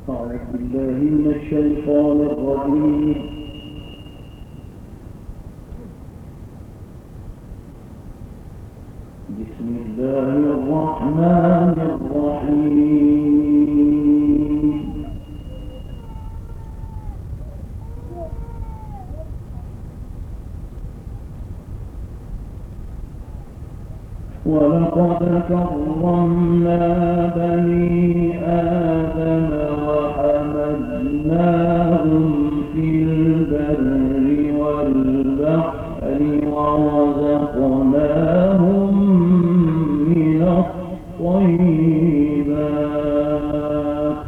أعوذ بالله من الشيطان الرجيم. بسم الله الرحمن الرحيم. ولقد كرمنا بني آدم وحملناهم في البر والبحر ورزقناهم من الطيبات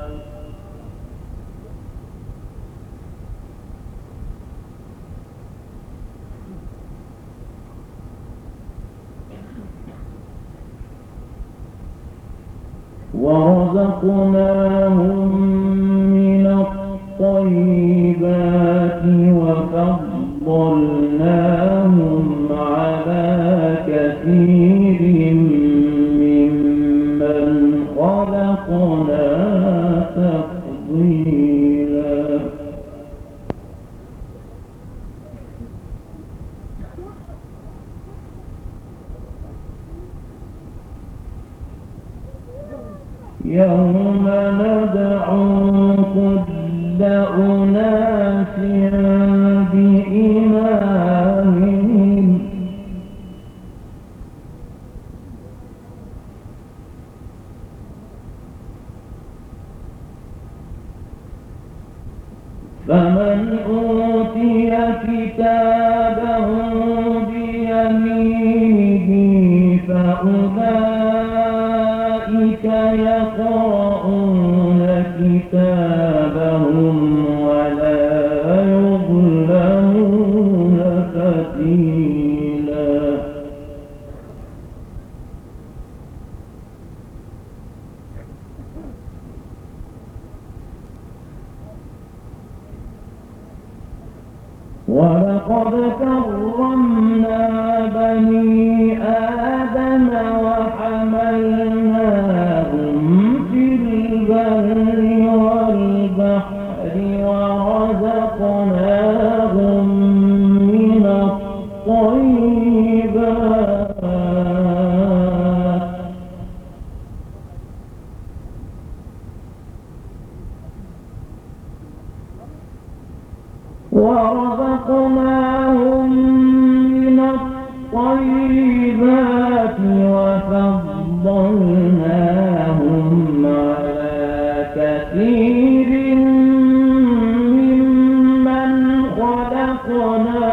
وفضلناهم على كثير ممن خلقنا تفضيلا. يوم ندعو كل أناس بإمامهم فمن أوتي كتابه بيمينه فأولئك يقرؤون كتابهم ولا يظلمون فتيلا. ولقد كرمنا بني آدم وحملناهم في البر والبحر ورزقناهم من الطيبات وفضلناهم على كثير ممن خلقنا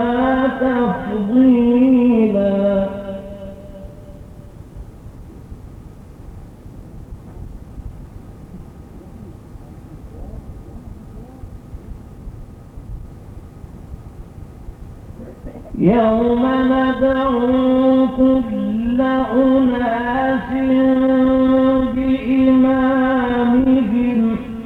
تفضيلا. يوم ندعو كل أناس بإمامهم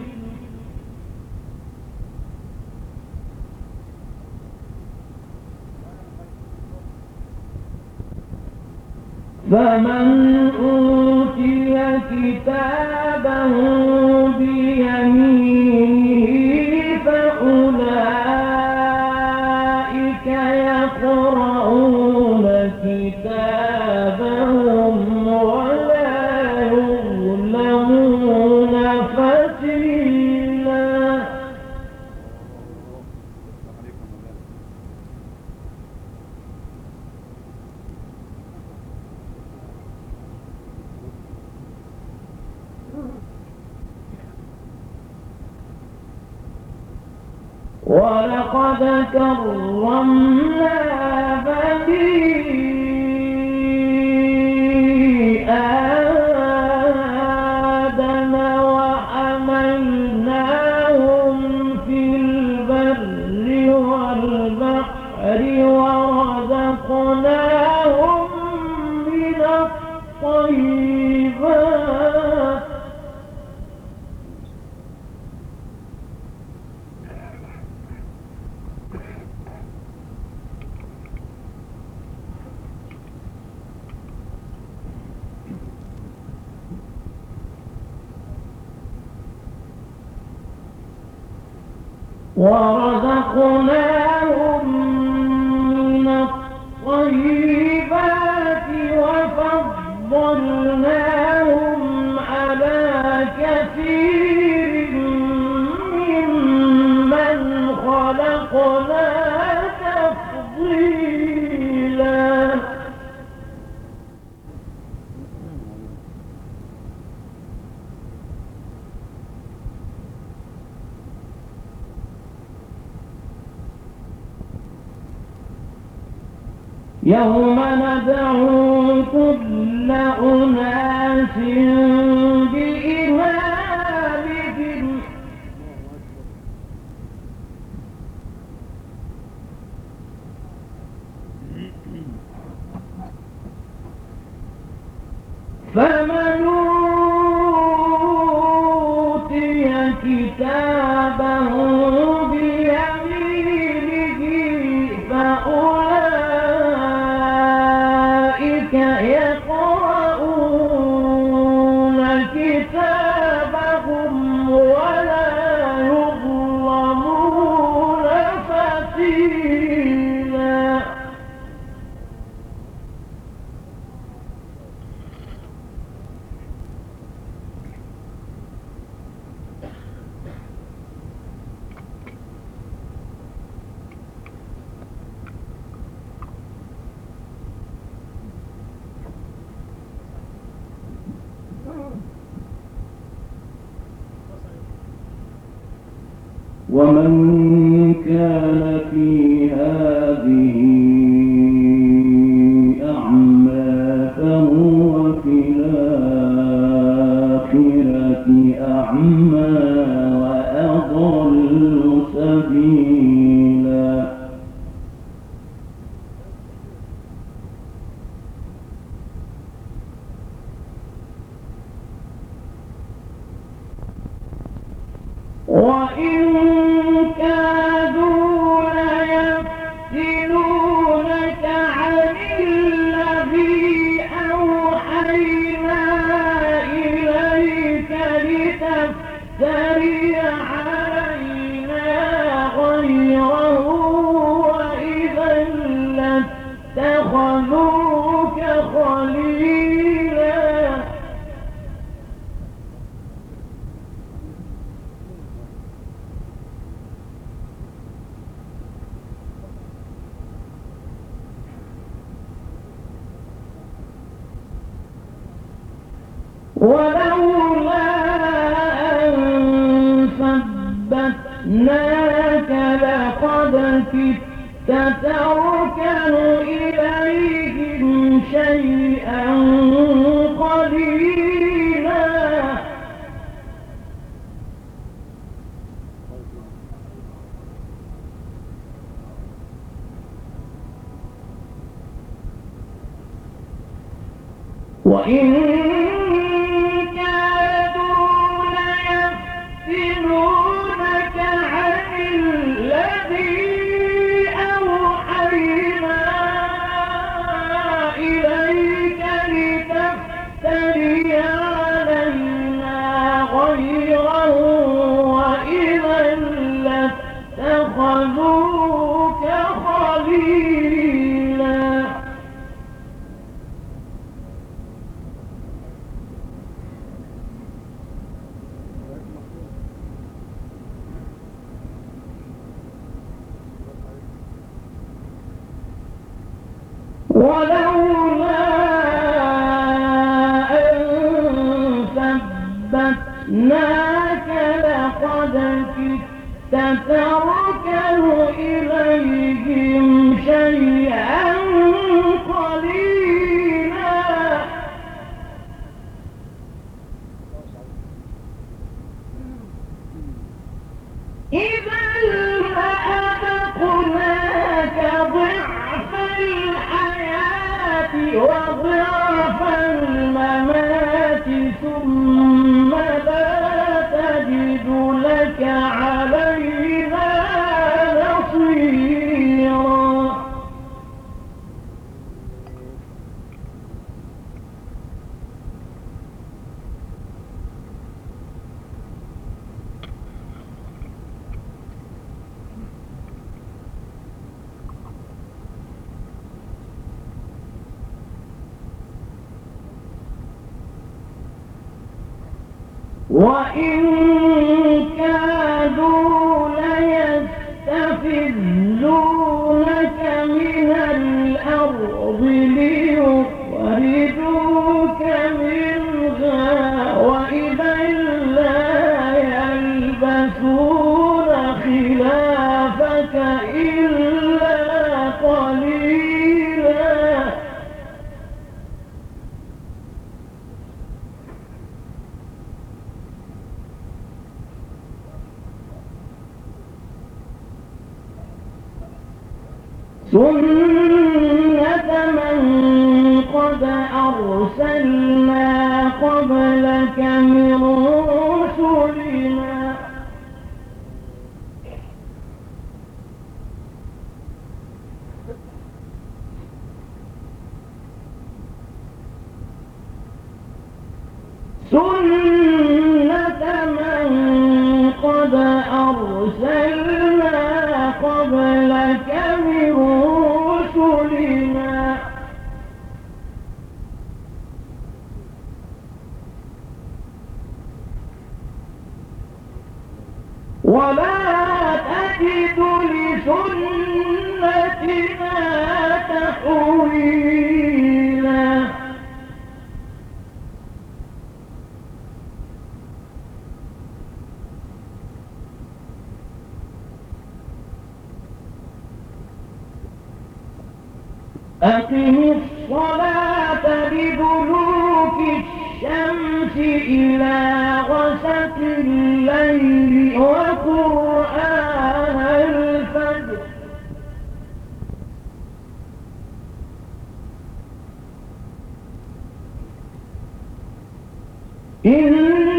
فمن أوتي كتابه بيمينه فأولئك يقرؤون كتابهم ولا يظلمون فتيلا. ولقد كرمنا بني آدم وحملناهم في البر والبحر ورزقناهم من الطيبات ورزقناهم من الطيبات وفضلناهم على كثير ممن خلقنا تفضيلا. يوم ندعو كل أناس بإمامهم فمن أوتي كتابه بيمينه فأولئك يقرؤون كتابهم ولا يظلمون فتيلا. ومن كان في هذه أعمى فهو في الآخرة أعمى وأضل سبيلا. وإن كادوا ليفتنونك عن الذي أوحينا إليك لتفتري علينا غيره وإذا لاتخذوك خليلا. ولولا أن ثبتناك لقد كدت تركن إليهم شيئا قليلا. وإن يفتنونك عن الذي أوحينا إليك لتفتري علينا غيره وإذا لاتخذوك خليلا. ولولا أن ثبتناك لقد كدت تركن إليهم شيئا قليلا. إذا لأذقناك ضعف الحياة وضعف الممات ثم لا تجد لك علينا نصيرا. وإن كادوا ليستفزونك من الأرض ليخرجوك منها وإذا لا يلبثون خلافك إلا قليلا سنة من قد أرسلنا قبلك من رسلنا سنة من قد أرسلنا قبلك من رسلنا ولا تجد لسنتنا تحويلا أقم الصلاة لدلوك الشمس إلى غسق الليل وقرآن الفجر إن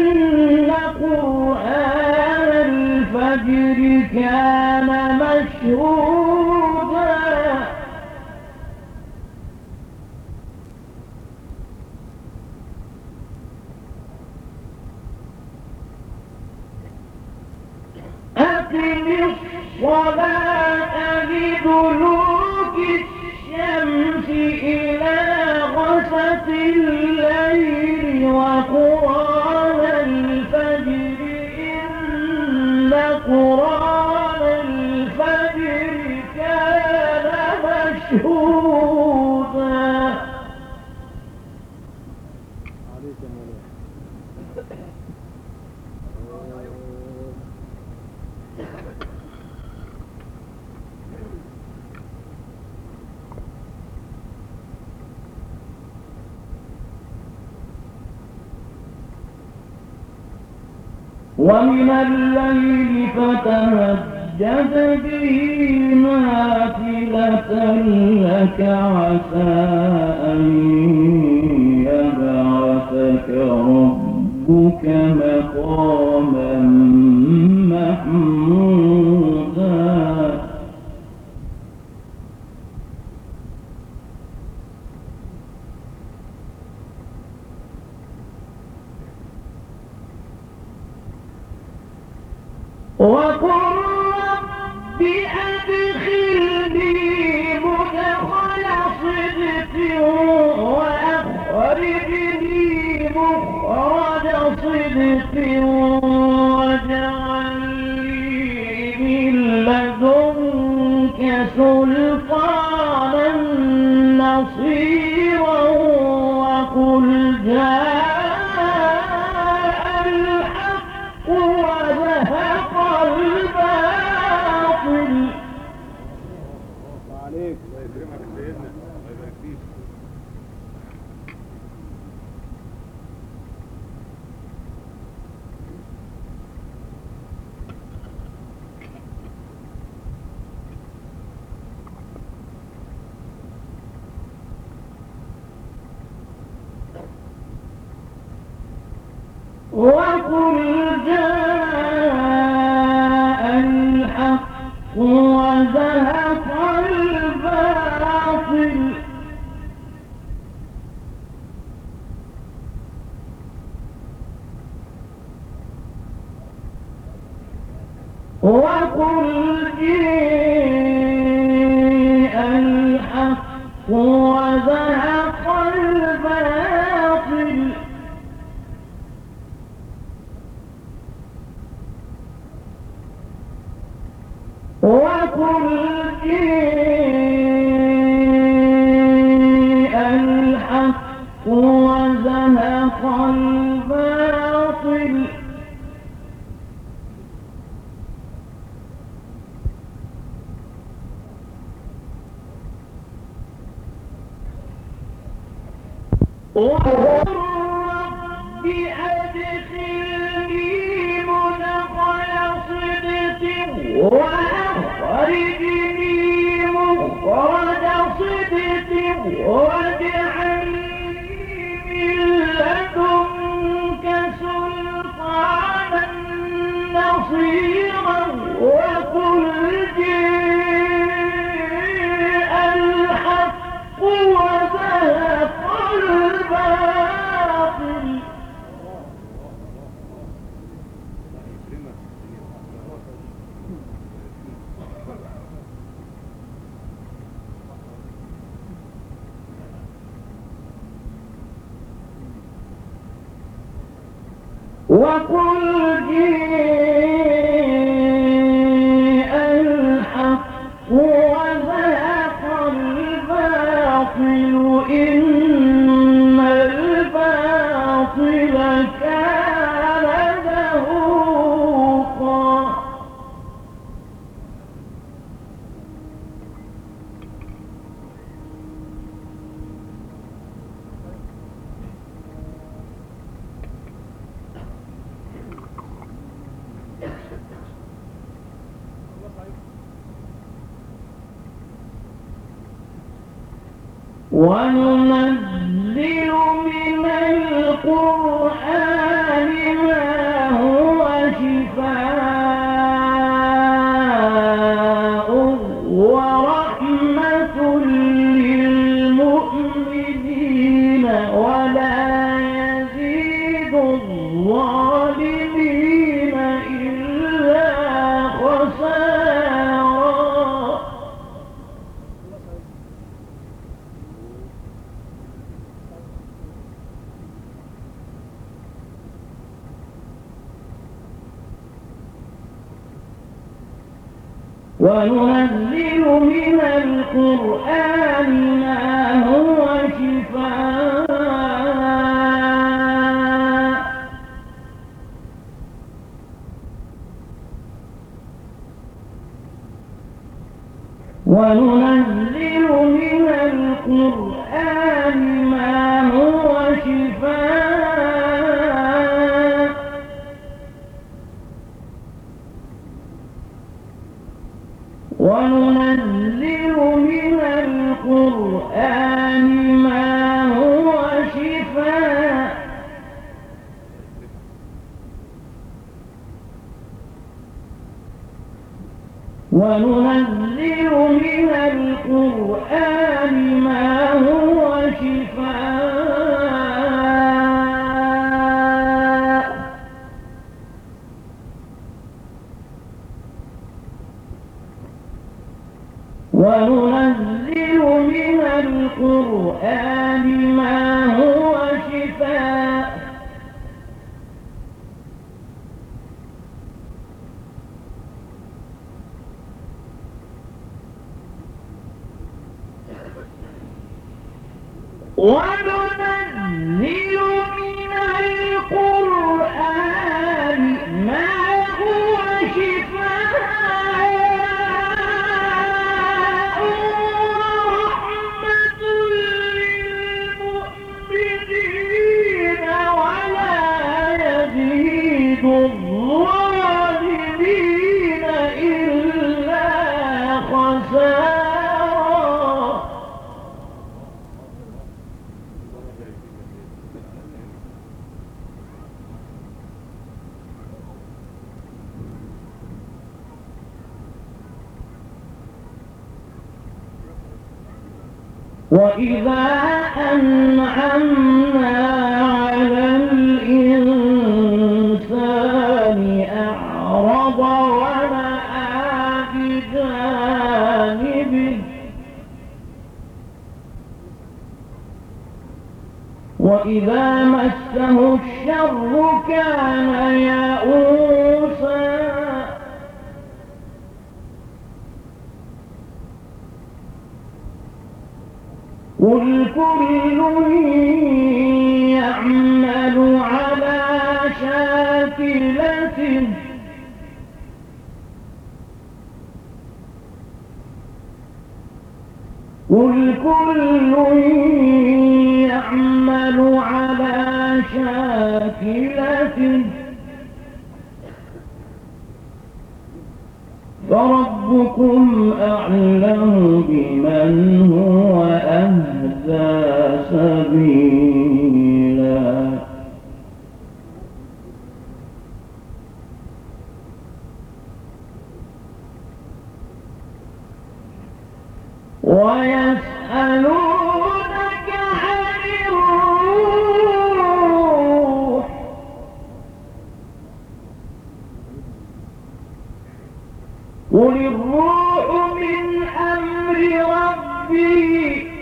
قرآن الفجر كان مشهودا أقم الصلاة لدلوك الشمس إلى غسق الليل وقرآن الفجر إن قرآن الفجر كان مشهودا ومن الليل فتهجد به نافلة لك عسى أن يبعثك ربك مقاما محمودا وقل رب أدخلني مدخل صدق وأخرجني مخرج صدق واجعل لي من لدنك سلطانا نصيرا وقل جاء الحق وزهق الباطل عليك الله يكرمك سيدنا الله يبارك فيك وقل جاء الحق وزهق الباطل وقل جاء الحق وزهق الباطل وقل جاء الحق وزهق الباطل وقل رب أدخلني مدخل صدق وأخرجني مخرج صدق واجعلني من لدنك سلطانا نصيرا وقل جاء الحق وزهق الباطل وقل جاء الحق وزهق الباطل إن الباطل كان زهوقا وننزل من القرآن ما هو شفاء ورحمة للمؤمنين ولا يزيد الظالمين إلا خسارا وننزل من القرآن ما هو شفاء وننزل من القرآن ما هو شفاء وننزل من القرآن ما هو شفاء وننزل من القرآن ما هو شفاء وننزل من القرآن ما هو شفاء وننزل من القرآن ما هو شفاء ورحمة للمؤمنين ولا يزيد الظالمين إلا خسارا وإذا أنعمنا على الإنسان أعرض ونأى بجانبه وإذا مسه الشر كان يئوسا قل كل يعمل على شاكلته قل كل يعمل على شاكلته فربكم أعلم بمن هو أهدى سبيلا ويسألونك عن الروح قل الروح من أمر ربي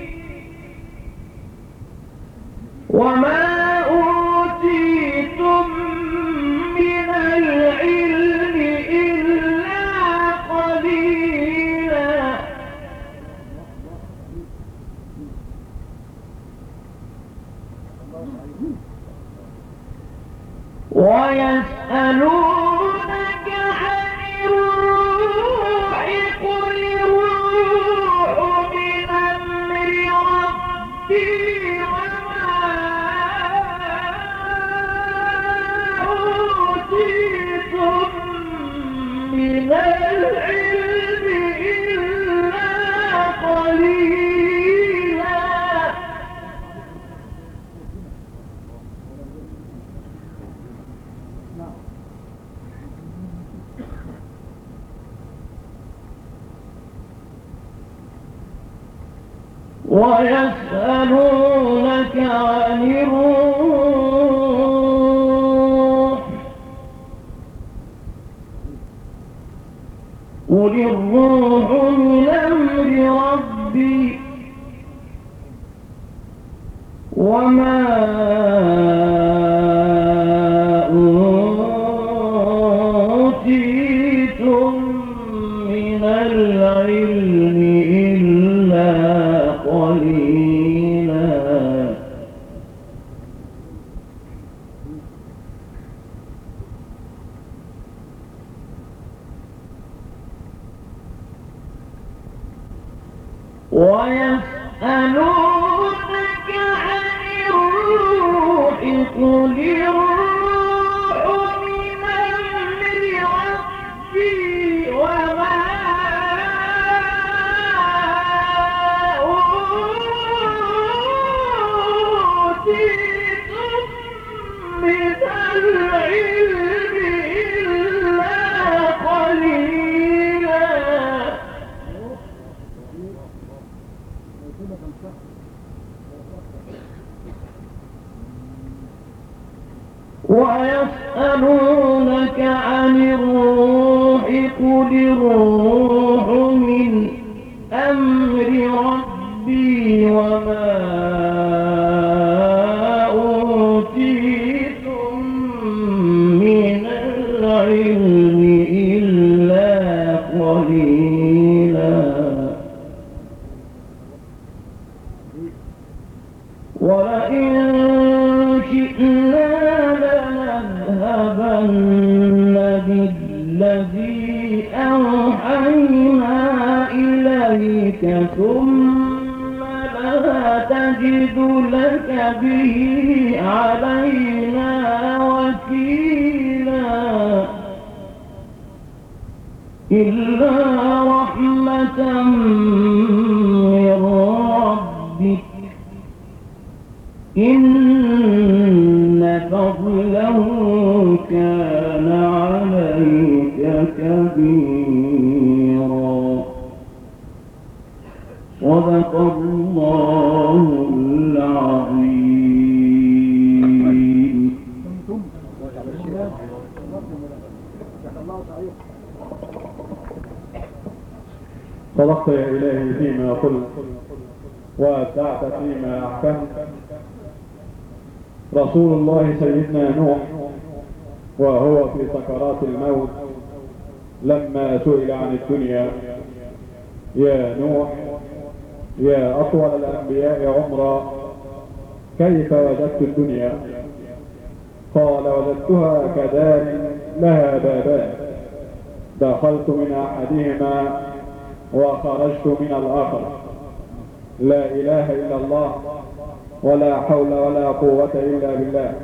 وما أوتيتم من العلم إلا قليلا ويسألونك عن الروح قل الروح من أمر ربي وما أوتيتم من العلم إلا قليلا ويسألونك عن الروح قل الروح من أمر ربي وما أوتيتم من العلم إلا قليلا ويسألونك عن الروح قل الروح من أمر ربي وما أوتيتم من العلم إلا قليلا ويسألونك عن الروح قل الروح من أمر ربي وما أوتيتم من العلم إلا قليلا ولئن شئنا لنذهبن بالذي أوحينا إليك ثم لا تجد لك به علينا وكيلا إلا رحمة من ربك إن فضله كان عليك كبيرا صدق الله العظيم. صدقت يا إلهي فيما قلت وأبدعت فيما أحكمت. رسول الله سيدنا نوح وهو في سكرات الموت لما سئل عن الدنيا: يا نوح يا أطول الأنبياء عمرا كيف وجدت الدنيا؟ قال وجدتها كدار لها بابان، دخلت من أحدهما وخرجت من الآخر، لا إله إلا الله ولا حول ولا قوة إلا بالله.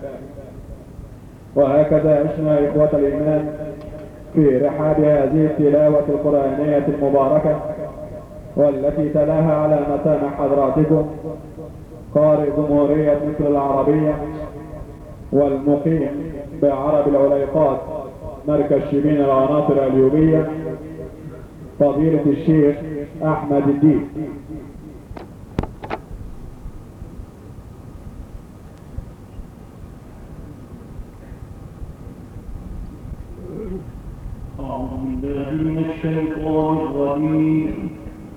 وهكذا عشنا إخوة الإيمان في رحاب هذه التلاوة القرآنية المباركة، والتي تلاها على مسامع حضراتكم قارئ جمهورية مصر العربية والمقيم بعرب العليقات مركز شبين العناصر الأيوبية فضيلة الشيخ أحمد الدين. أعوذ بالله من الشيطان الرجيم.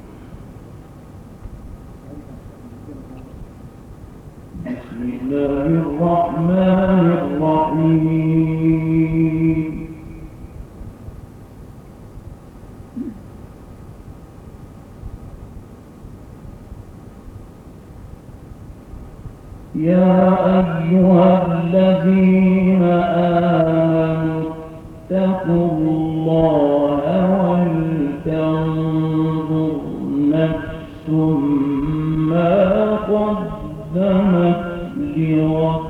بسم الله الرحمن الرحيم. يا أيها الذين آمنوا اتقوا الله ولتنظر نفس ما قدمت لغد.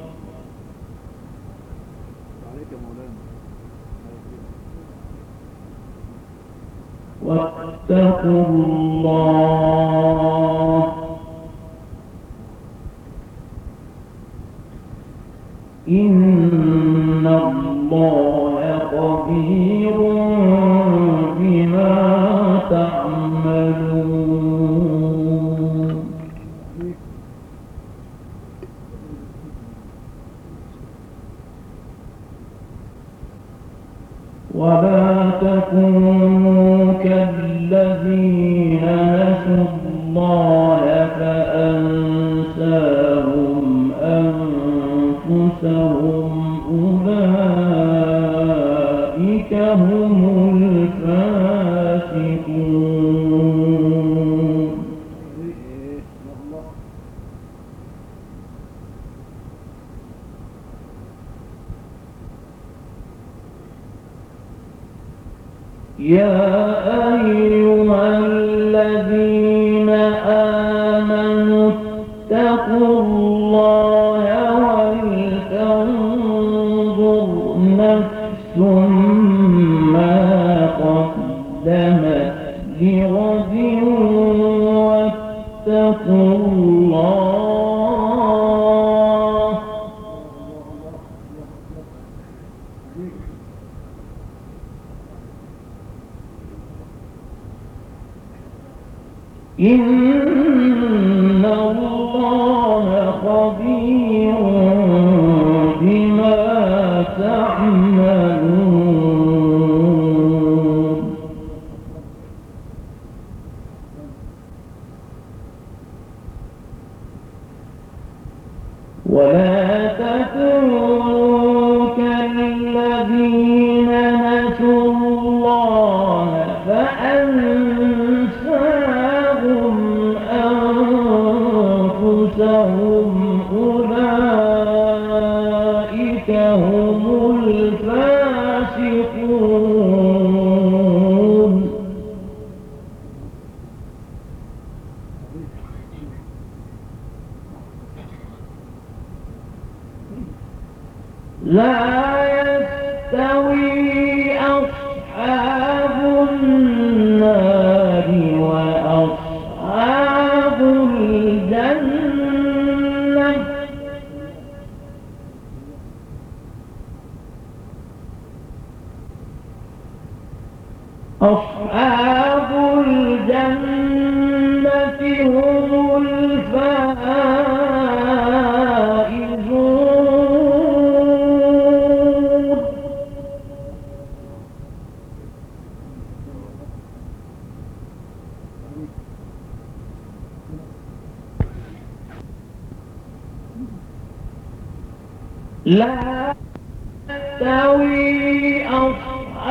واتقوا الله إن الله خبير بما تعملون. ولا تكونوا كالذين نسوا الله فأنساهم أنفسهم أولئك هم الفاسقون. يا أيها الذين آمنوا اتقوا الله ولتنظر نفس ما قدمت لغد واتقوا الله إن الله خبير بما تعملون. ولا تكونوا كالذين نسوا الله فأنساهم أنفسهم أولئك هم الفاسقون. لا يستوي أصحاب النار وأصحاب الجنة أصحاب الجنة هم الفائزون. لا يستوي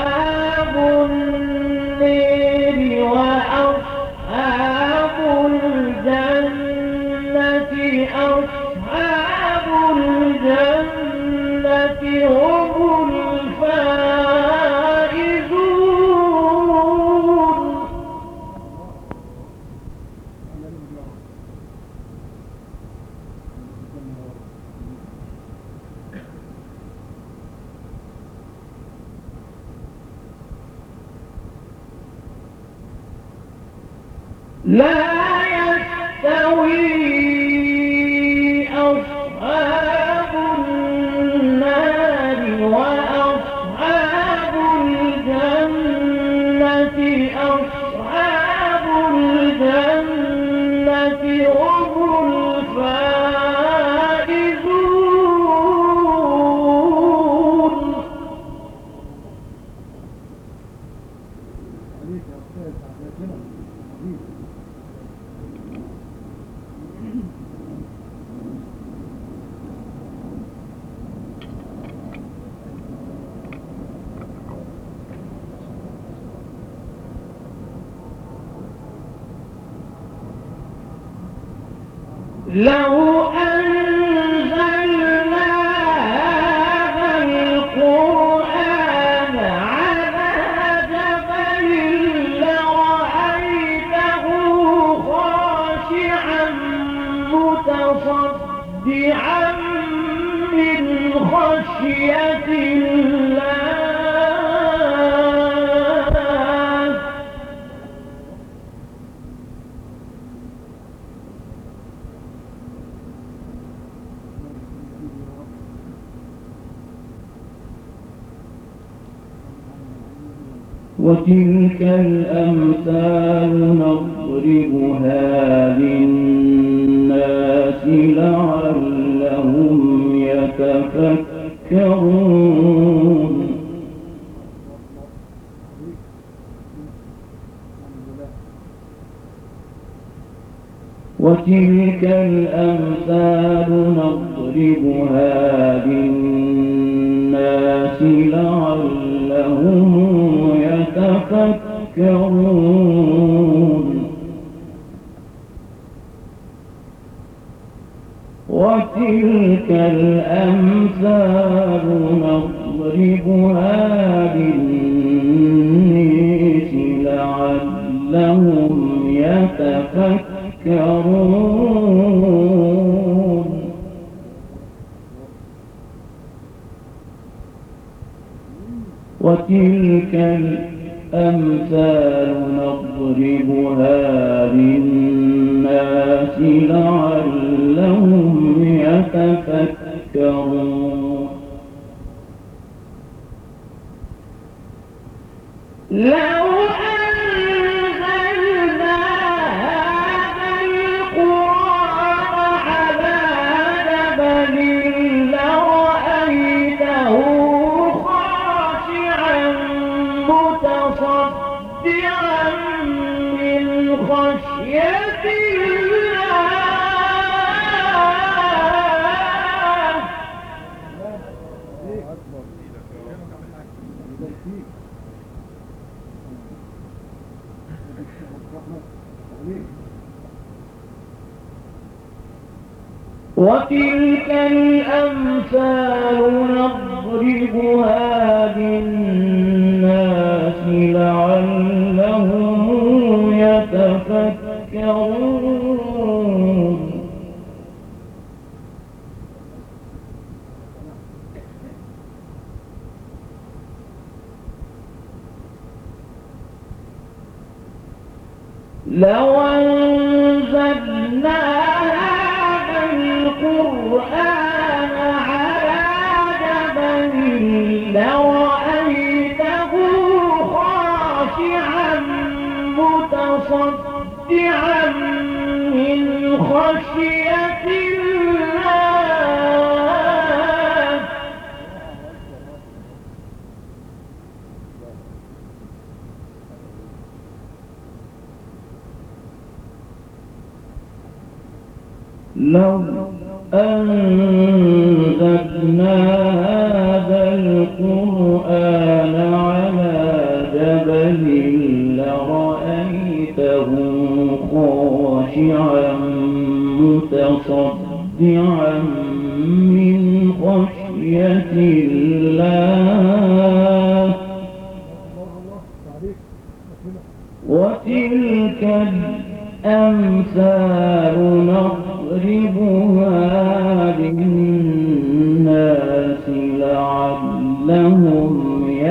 أصحاب النار وأصحاب لا يستوي أصحاب النار وأصحاب الجنة أصحاب الجنة هم الفائزون. لو أنزلنا هذا القرآن على جبل لرأيته خاشعا متصدعا من خشية الله. وتلك الأمثال نضربها للناس لعلهم يتفكرون. وتلك الأمثال نضربها للناس لعلهم يتفكرون. وتلك الأمثال نضربها للناس لعلهم يتفكرون. وتلك الأمثال نضربها للناس لعلهم يتفكرون. لو أنزلنا هذا القرآن على جبل لرأيته خاشعا متصدعا من خشية الله. وتلك الأمثال نضربها للناس لعلهم يتفكرون. لو أنزلنا هذا القرآن على جبل لرأيته خاشعا متصدعا من خشية الله. لو أنزلنا هذا القرآن على جبل لرأيته خاشعا متصدعا من خشية الله. وتلك الأمثال نضربها للناس لعلهم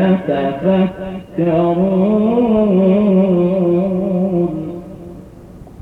يتفكرون.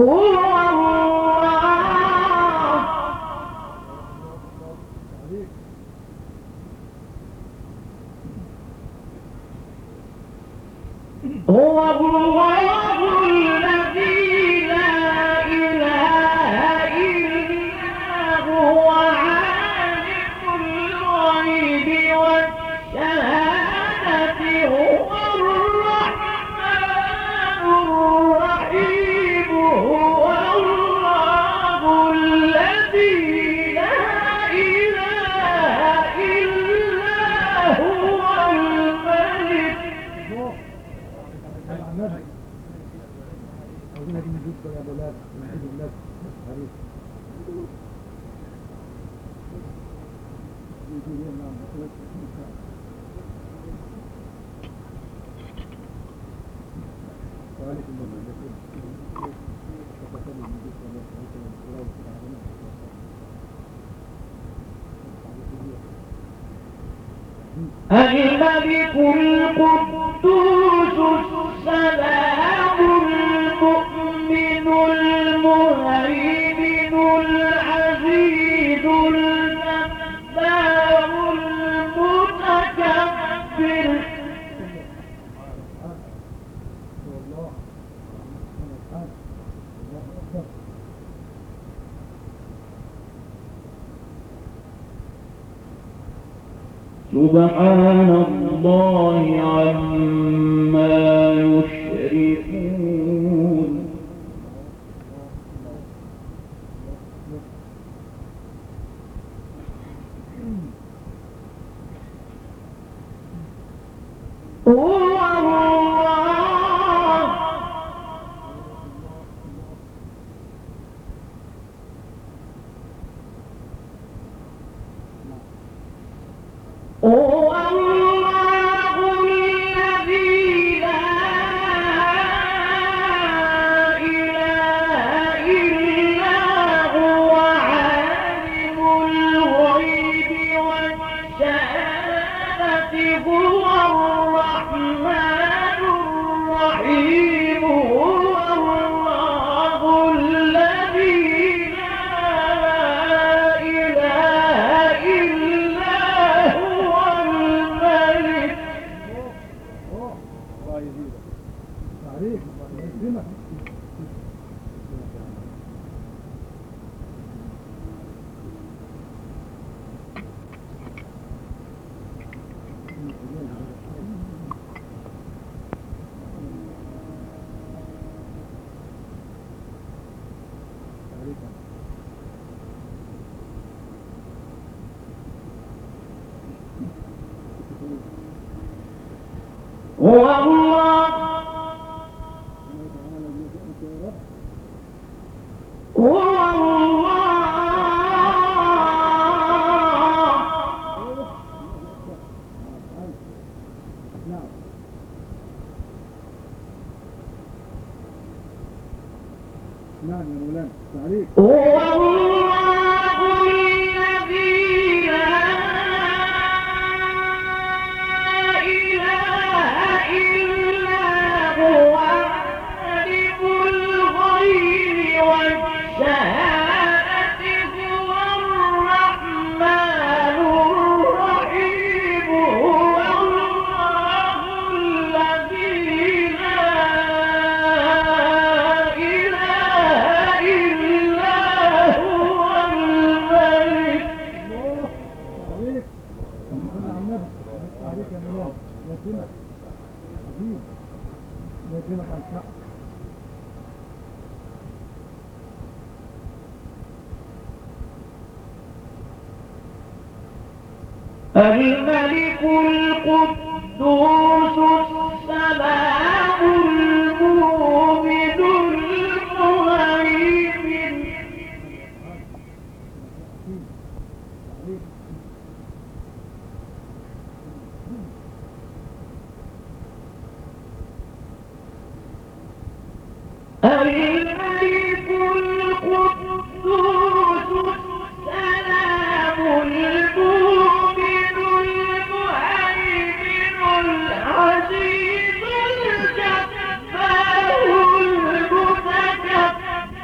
الملك القدوس السلام المؤمن المهيمن العزيز الجبار المتكبر سبحان الله عما يشركون هو الله هو الله نعم يا مولانا تعليق هو الله الذي لا إله إلا هو عالم الغيب والشهادة هو الرحمن الرحيم هو الله الذي لا إله إلا هو الملك تعليق صلى على النبي تعليق يا مولانا يتمك عظيم يتمك على الحق الملك القدوس السلام المؤمن المهيمن الملك القدوس السلام المؤمن المهيمن العزيز الجبار المتكبر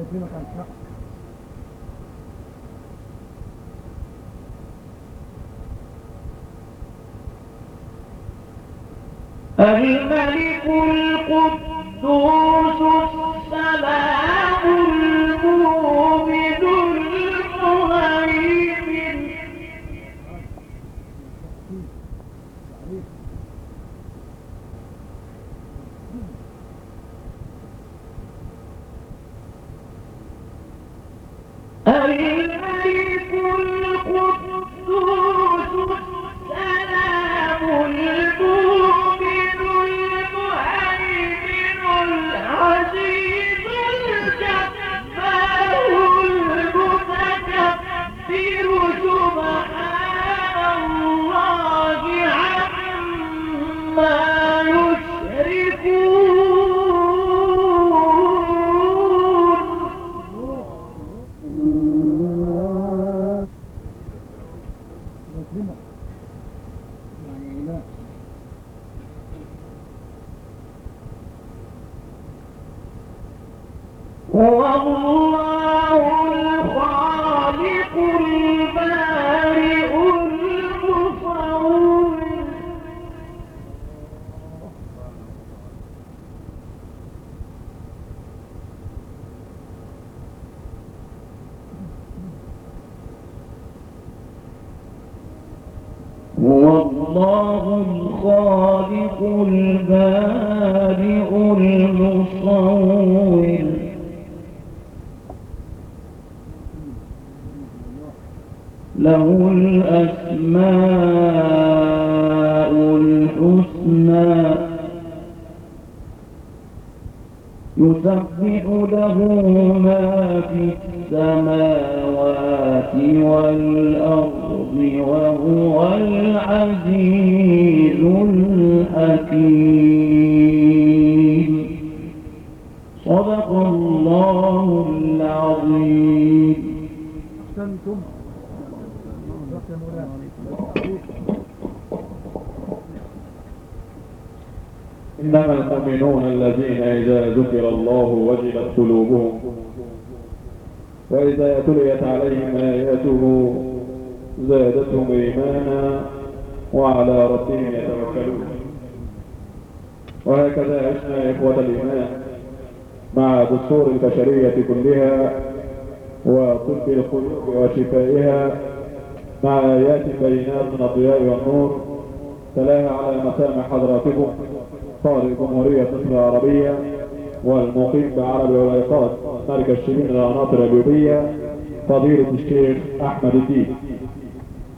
يتمك عن حق. الملك القدوس السلام المؤمن المهيمن الملك القدوس السلام المؤمن المهيمن العزيز الجبار المتكبر سبحان الله عما هو الله الخالق البارئ المصور هو الله الخالق البارئ المصور له الأسماء الحسنى يسبح له ما في السماوات والأرض وهو العزيز الحكيم صدق الله العظيم. أحسنتم. يا مولانا. إنما المؤمنون الذين إذا ذكر الله وجلت قلوبهم وإذا تليت عليهم آياته زادتهم إيمانا وعلى ربهم يتوكلون. وهكذا عشنا إخوة الإيمان مع دستور البشرية كلها وطب القلوب وشفائها مع آيات بينات من الضياء والنور تلاها على مسامع حضراتكم قارئ جمهورية مصر العربية والمقيم بعرب العلاقات مركز شبين العناصر الأيوبية فضيلة الشيخ أحمد الدين.